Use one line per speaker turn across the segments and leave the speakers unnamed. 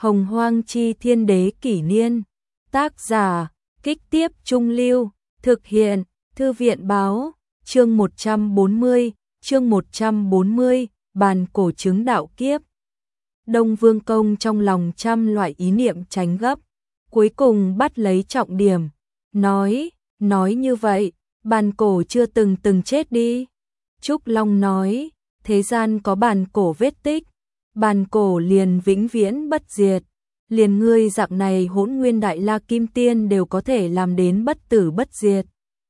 Hồng Hoang Chi Thiên Đế Kỷ Niên. Tác giả, Kích Tiếp Trung Lưu. Thực hiện, Thư viện Báo. Chương 140, bàn cổ chứng đạo kiếp. Đông Vương Công trong lòng trăm loại ý niệm tránh gấp, cuối cùng bắt lấy trọng điểm, nói như vậy, bàn cổ chưa từng chết đi. Trúc Long nói, thế gian có bàn cổ vết tích, bàn cổ liền vĩnh viễn bất diệt, liền ngươi dạng này Hỗn Nguyên Đại La Kim Tiên đều có thể làm đến bất tử bất diệt.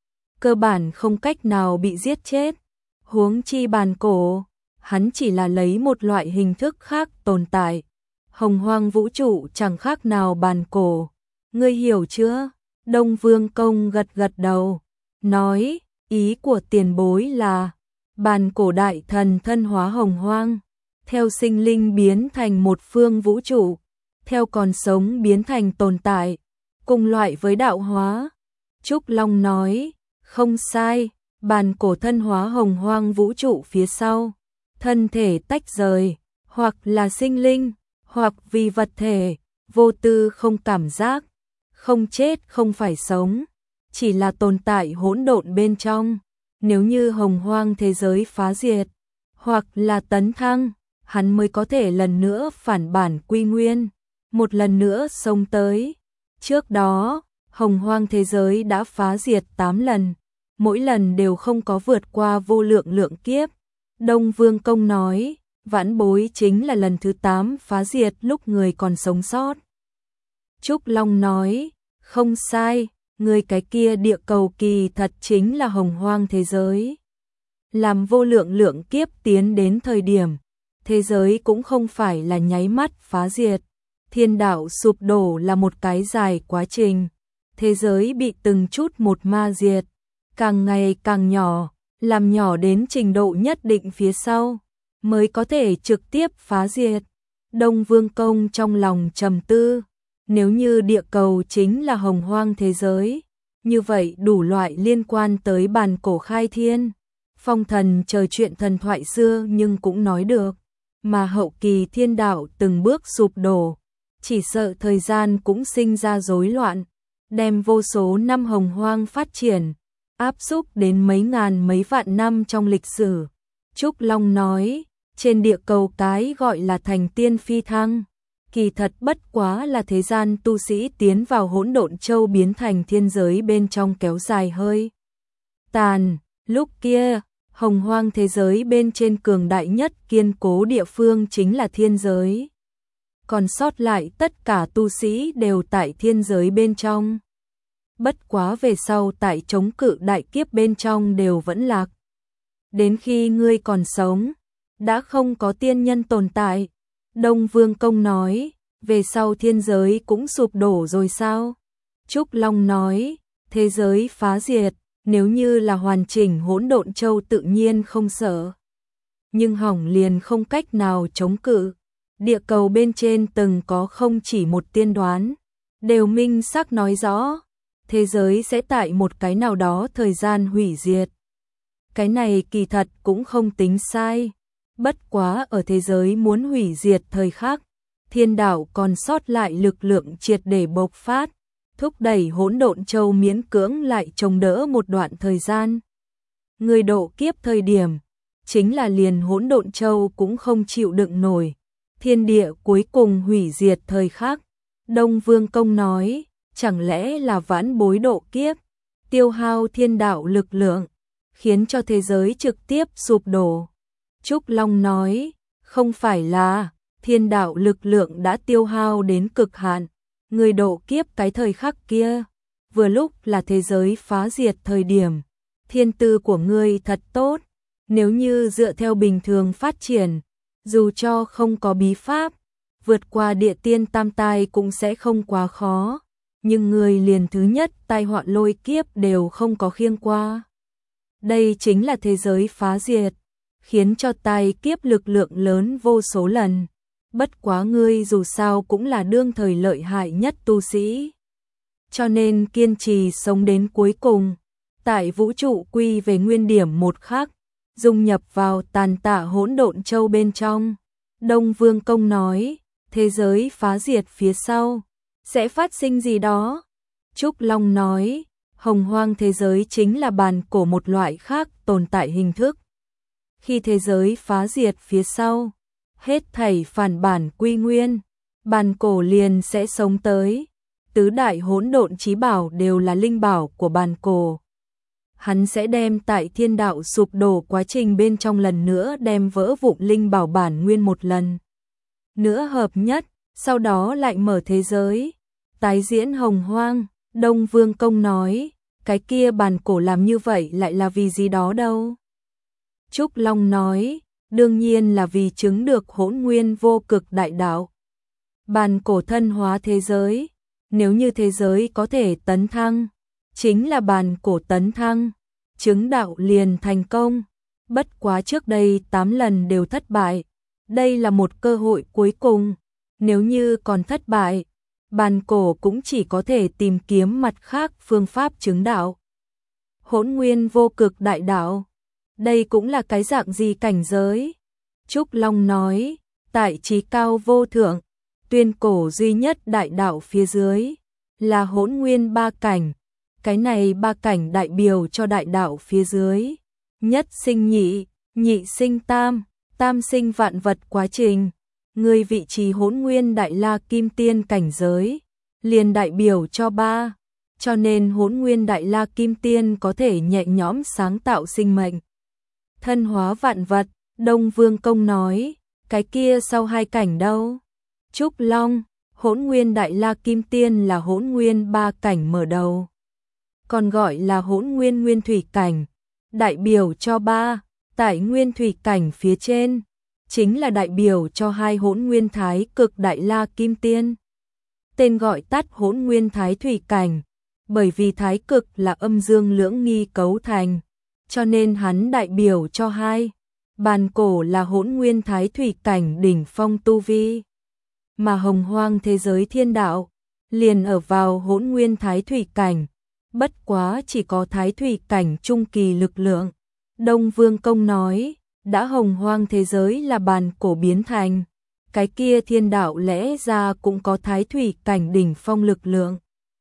Cơ bản không cách nào bị giết chết, huống chi bàn cổ, hắn chỉ là lấy một loại hình thức khác tồn tại. Hồng Hoang vũ trụ chẳng khác nào bàn cổ, ngươi hiểu chưa? Đông Vương Công gật đầu, nói, ý của tiền bối là, bàn cổ đại thần thân hóa hồng hoang, theo sinh linh biến thành một phương vũ trụ, theo còn sống biến thành tồn tại, cùng loại với đạo hóa. Trúc Long nói, không sai, bàn cổ thân hóa hồng hoang vũ trụ phía sau, thân thể tách rời, hoặc là sinh linh, hoặc vì vật thể, vô tư không cảm giác, không chết không phải sống, chỉ là tồn tại hỗn độn bên trong. Nếu như hồng hoang thế giới phá diệt, hoặc là tấn thăng, hắn mới có thể lần nữa phản bản quy nguyên, một lần nữa xông tới. Trước đó, hồng hoang thế giới đã phá diệt 8 lần, mỗi lần đều không có vượt qua vô lượng kiếp. Đông Vương Công nói, vãn bối chính là lần thứ 8 phá diệt lúc người còn sống sót. Trúc Long nói, không sai, người cái kia địa cầu kỳ thật chính là hồng hoang thế giới. Làm vô lượng kiếp tiến đến thời điểm, thế giới cũng không phải là nháy mắt phá diệt. Thiên đạo sụp đổ là một cái dài quá trình, thế giới bị từng chút một ma diệt, càng ngày càng nhỏ, làm nhỏ đến trình độ nhất định phía sau, mới có thể trực tiếp phá diệt. Đông Vương Công trong lòng trầm tư, nếu như địa cầu chính là hồng hoang thế giới, như vậy đủ loại liên quan tới bàn cổ khai thiên, phong thần chờ chuyện thần thoại xưa nhưng cũng nói được, mà hậu kỳ thiên đạo từng bước sụp đổ, chỉ sợ thời gian cũng sinh ra rối loạn, đem vô số năm hồng hoang phát triển, áp xúc đến mấy ngàn mấy vạn năm trong lịch sử. Trúc Long nói, trên địa cầu cái gọi là thành tiên phi thăng, kỳ thật bất quá là thế gian tu sĩ tiến vào hỗn độn châu biến thành thiên giới bên trong kéo dài hơi tàn. Lúc kia, hồng hoang thế giới bên trên cường đại nhất kiên cố địa phương chính là thiên giới. Còn sót lại tất cả tu sĩ đều tại thiên giới bên trong. Bất quá về sau tại chống cự đại kiếp bên trong đều vẫn lạc. Đến khi ngươi còn sống, đã không có tiên nhân tồn tại. Đông Vương Công nói, về sau thiên giới cũng sụp đổ rồi sao? Trúc Long nói, thế giới phá diệt, nếu như là hoàn chỉnh hỗn độn châu tự nhiên không sợ. Nhưng hỏng liền không cách nào chống cự. Địa cầu bên trên từng có không chỉ một tiên đoán, đều minh xác nói rõ, thế giới sẽ tại một cái nào đó thời gian hủy diệt. Cái này kỳ thật cũng không tính sai. Bất quá ở thế giới muốn hủy diệt thời khắc, thiên đạo còn sót lại lực lượng triệt để bộc phát, thúc đẩy hỗn độn châu miễn cưỡng lại chống đỡ một đoạn thời gian. Người độ kiếp thời điểm, chính là liền hỗn độn châu cũng không chịu đựng nổi, thiên địa cuối cùng hủy diệt thời khắc. Đông Vương Công nói, chẳng lẽ là vãn bối độ kiếp, tiêu hao thiên đạo lực lượng, khiến cho thế giới trực tiếp sụp đổ. Trúc Long nói, không phải là, thiên đạo lực lượng đã tiêu hao đến cực hạn, người độ kiếp cái thời khắc kia, vừa lúc là thế giới phá diệt thời điểm. Thiên tư của ngươi thật tốt, nếu như dựa theo bình thường phát triển, dù cho không có bí pháp, vượt qua địa tiên tam tai cũng sẽ không quá khó, nhưng người liền thứ nhất tai họa lôi kiếp đều không có khiêng qua. Đây chính là thế giới phá diệt, khiến cho tai kiếp lực lượng lớn vô số lần. Bất quá ngươi dù sao cũng là đương thời lợi hại nhất tu sĩ, cho nên kiên trì sống đến cuối cùng, tại vũ trụ quy về nguyên điểm một khắc, dung nhập vào tàn tạ hỗn độn châu bên trong. Đông Vương Công nói, thế giới phá diệt phía sau, sẽ phát sinh gì đó? Trúc Long nói, hồng hoang thế giới chính là bàn cổ một loại khác tồn tại hình thức. Khi thế giới phá diệt phía sau, hết thảy phản bản quy nguyên, bàn cổ liền sẽ sống tới. Tứ đại hỗn độn chí bảo đều là linh bảo của bàn cổ. Hắn sẽ đem tại thiên đạo sụp đổ quá trình bên trong lần nữa đem vỡ vụn linh bảo bản nguyên một lần nữa hợp nhất, sau đó lại mở thế giới, tái diễn hồng hoang. Đông Vương Công nói, cái kia bàn cổ làm như vậy lại là vì gì đó đâu? Trúc Long nói, đương nhiên là vì chứng được hỗn nguyên vô cực đại đạo. Bàn cổ thân hóa thế giới, nếu như thế giới có thể tấn thăng, chính là bàn cổ tấn thăng, chứng đạo liền thành công. Bất quá trước đây 8 lần đều thất bại, đây là một cơ hội cuối cùng. Nếu như còn thất bại, bàn cổ cũng chỉ có thể tìm kiếm mặt khác phương pháp chứng đạo. Hỗn nguyên vô cực đại đạo, đây cũng là cái dạng gì cảnh giới? Trúc Long nói, tại trí cao vô thượng, tuyên cổ duy nhất đại đạo phía dưới, là hỗn nguyên ba cảnh. Cái này ba cảnh đại biểu cho đại đạo phía dưới. Nhất sinh nhị, nhị sinh tam, tam sinh vạn vật quá trình. Người vị trí hỗn nguyên đại la kim tiên cảnh giới, liền đại biểu cho ba. Cho nên hỗn nguyên đại la kim tiên có thể nhẹ nhõm sáng tạo sinh mệnh. Thân hóa vạn vật, Đông Vương Công nói, cái kia sau hai cảnh đâu? Trúc Long, hỗn nguyên đại la kim tiên là hỗn nguyên ba cảnh mở đầu, còn gọi là hỗn nguyên nguyên thủy cảnh, đại biểu cho ba. Tại nguyên thủy cảnh phía trên, chính là đại biểu cho hai hỗn nguyên thái cực đại la kim tiên. Tên gọi tắt hỗn nguyên thái thủy cảnh, bởi vì thái cực là âm dương lưỡng nghi cấu thành, cho nên hắn đại biểu cho hai. Bàn cổ là hỗn nguyên thái thủy cảnh đỉnh phong tu vi, mà hồng hoang thế giới thiên đạo liền ở vào hỗn nguyên thái thủy cảnh, bất quá chỉ có thái thủy cảnh trung kỳ lực lượng. Đông Vương Công nói, đã hồng hoang thế giới là bàn cổ biến thành, cái kia thiên đạo lẽ ra cũng có thái thủy cảnh đỉnh phong lực lượng.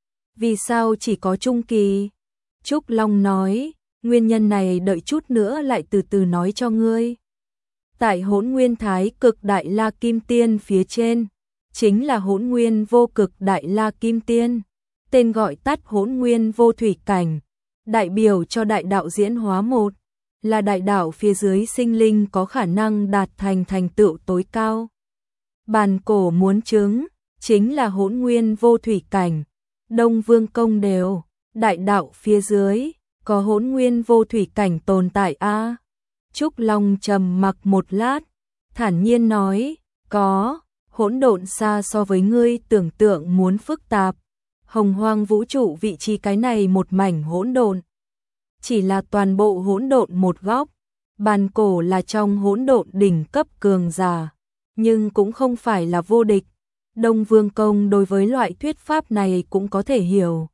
Vì sao chỉ có trung kỳ? Trúc Long nói, nguyên nhân này đợi chút nữa lại từ từ nói cho ngươi. Tại hỗn nguyên thái cực đại la kim tiên phía trên, chính là hỗn nguyên vô cực đại la kim tiên, tên gọi tắt hỗn nguyên vô thủy cảnh, đại biểu cho đại đạo diễn hóa một, là đại đạo phía dưới sinh linh có khả năng đạt thành thành tựu tối cao. Bàn cổ muốn chứng, chính là hỗn nguyên vô thủy cảnh. Đông Vương Công đều, đại đạo phía dưới, có hỗn nguyên vô thủy cảnh tồn tại a? Trúc Long trầm mặc một lát, thản nhiên nói, có, hỗn độn xa so với ngươi tưởng tượng muốn phức tạp. Hồng hoang vũ trụ vị trí cái này một mảnh hỗn độn, chỉ là toàn bộ hỗn độn một góc. Bàn cổ là trong hỗn độn đỉnh cấp cường giả, nhưng cũng không phải là vô địch. Đông Vương Công đối với loại thuyết pháp này cũng có thể hiểu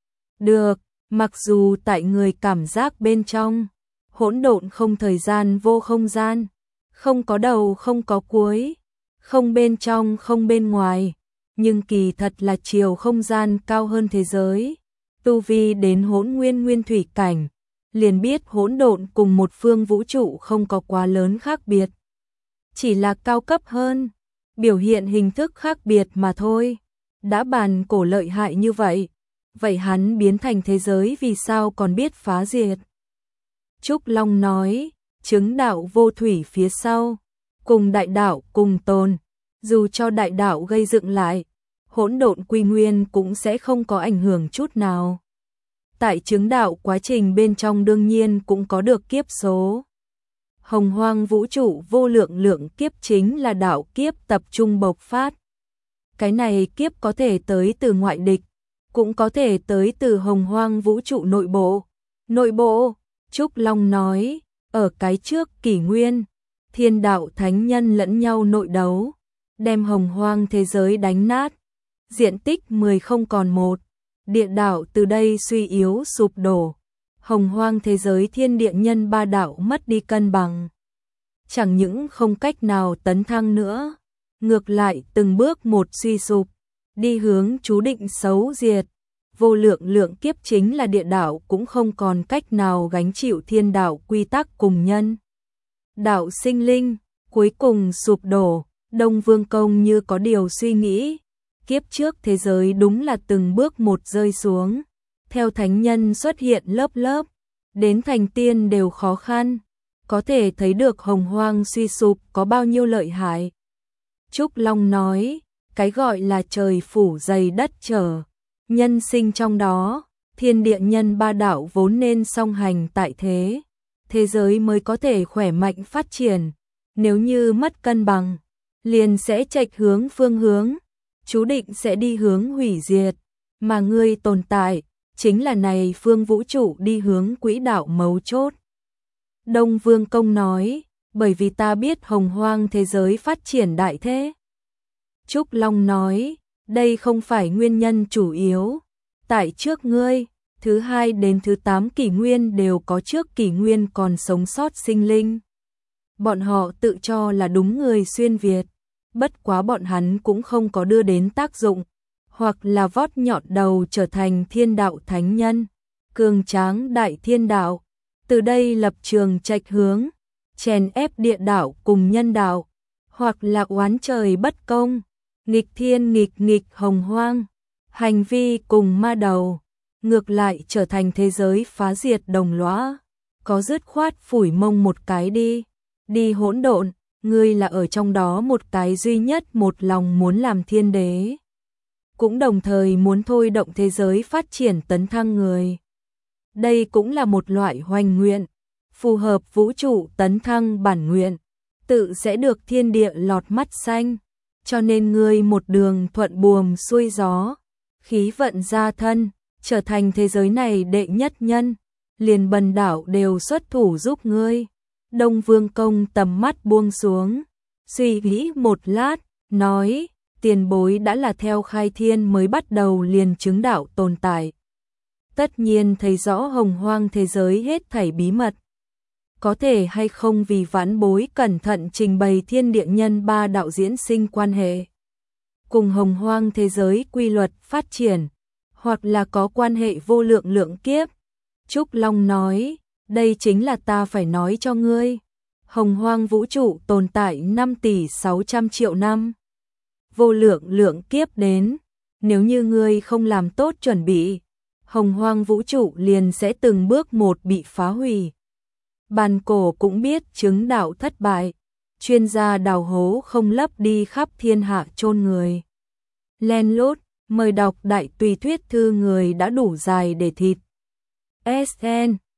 được, mặc dù tại người cảm giác bên trong, hỗn độn không thời gian vô không gian, không có đầu không có cuối, không bên trong không bên ngoài, nhưng kỳ thật là chiều không gian cao hơn thế giới. Tu vi đến hỗn nguyên nguyên thủy cảnh, liền biết hỗn độn cùng một phương vũ trụ không có quá lớn khác biệt, chỉ là cao cấp hơn, biểu hiện hình thức khác biệt mà thôi. Đã bàn cổ lợi hại như vậy, vậy hắn biến thành thế giới vì sao còn biết phá diệt? Trúc Long nói, chứng đạo vô thủy phía sau, cùng đại đạo cùng tồn, dù cho đại đạo gây dựng lại, hỗn độn quy nguyên cũng sẽ không có ảnh hưởng chút nào. Tại chứng đạo quá trình bên trong đương nhiên cũng có được kiếp số. Hồng hoang vũ trụ vô lượng lượng kiếp chính là đạo kiếp tập trung bộc phát. Cái này kiếp có thể tới từ ngoại địch, cũng có thể tới từ hồng hoang vũ trụ nội bộ. Nội bộ, Trúc Long nói, ở cái trước kỷ nguyên, thiên đạo thánh nhân lẫn nhau nội đấu, đem hồng hoang thế giới đánh nát, diện tích 10 không còn một, địa đạo từ đây suy yếu sụp đổ, hồng hoang thế giới thiên địa nhân ba đạo mất đi cân bằng, chẳng những không cách nào tấn thăng nữa, ngược lại từng bước một suy sụp, đi hướng chú định xấu diệt. Vô lượng lượng kiếp chính là địa đạo cũng không còn cách nào gánh chịu thiên đạo quy tắc cùng nhân. Đạo sinh linh, cuối cùng sụp đổ. Đông Vương Công như có điều suy nghĩ, kiếp trước thế giới đúng là từng bước một rơi xuống, theo thánh nhân xuất hiện lớp lớp, đến thành tiên đều khó khăn, có thể thấy được hồng hoang suy sụp có bao nhiêu lợi hại. Trúc Long nói, cái gọi là trời phủ dày đất trở, nhân sinh trong đó, thiên địa nhân ba đạo vốn nên song hành tại thế, thế giới mới có thể khỏe mạnh phát triển, nếu như mất cân bằng liền sẽ chệch hướng phương hướng, chú định sẽ đi hướng hủy diệt, mà ngươi tồn tại, chính là này phương vũ trụ đi hướng quỹ đạo mấu chốt. Đông Vương Công nói, bởi vì ta biết hồng hoang thế giới phát triển đại thế. Trúc Long nói, đây không phải nguyên nhân chủ yếu, tại trước ngươi, thứ 2 đến thứ 8 kỷ nguyên đều có trước kỷ nguyên còn sống sót sinh linh. Bọn họ tự cho là đúng người xuyên Việt. Bất quá bọn hắn cũng không có đưa đến tác dụng, hoặc là vót nhọn đầu trở thành thiên đạo thánh nhân, cường tráng đại thiên đạo, từ đây lập trường chệch hướng, chèn ép địa đạo cùng nhân đạo, hoặc là oán trời bất công, nghịch thiên nghịch hồng hoang, hành vi cùng ma đầu, ngược lại trở thành thế giới phá diệt đồng lõa, có dứt khoát phủi mông một cái đi hỗn độn. Ngươi là ở trong đó một cái duy nhất một lòng muốn làm thiên đế, cũng đồng thời muốn thôi động thế giới phát triển tấn thăng người. Đây cũng là một loại hoành nguyện, phù hợp vũ trụ tấn thăng bản nguyện, tự sẽ được thiên địa lọt mắt xanh, cho nên ngươi một đường thuận buồm xuôi gió, khí vận gia thân, trở thành thế giới này đệ nhất nhân, liền bần đảo đều xuất thủ giúp ngươi. Đông Vương Công tầm mắt buông xuống, suy nghĩ một lát, nói, tiền bối đã là theo khai thiên mới bắt đầu liền chứng đạo tồn tại. Tất nhiên thấy rõ hồng hoang thế giới hết thảy bí mật. Có thể hay không vì vãn bối cẩn thận trình bày thiên địa nhân ba đạo diễn sinh quan hệ, cùng hồng hoang thế giới quy luật phát triển, hoặc là có quan hệ vô lượng lượng kiếp. Trúc Long nói, đây chính là ta phải nói cho ngươi. Hồng hoang vũ trụ tồn tại 5 tỷ 600 triệu năm. Vô lượng lượng kiếp đến, nếu như ngươi không làm tốt chuẩn bị, hồng hoang vũ trụ liền sẽ từng bước một bị phá hủy. Bàn cổ cũng biết chứng đạo thất bại, chuyên gia đào hố không lấp đi khắp thiên hạ chôn người. Len lút, mời đọc đại tùy thuyết thư người đã đủ dài để thịt. SN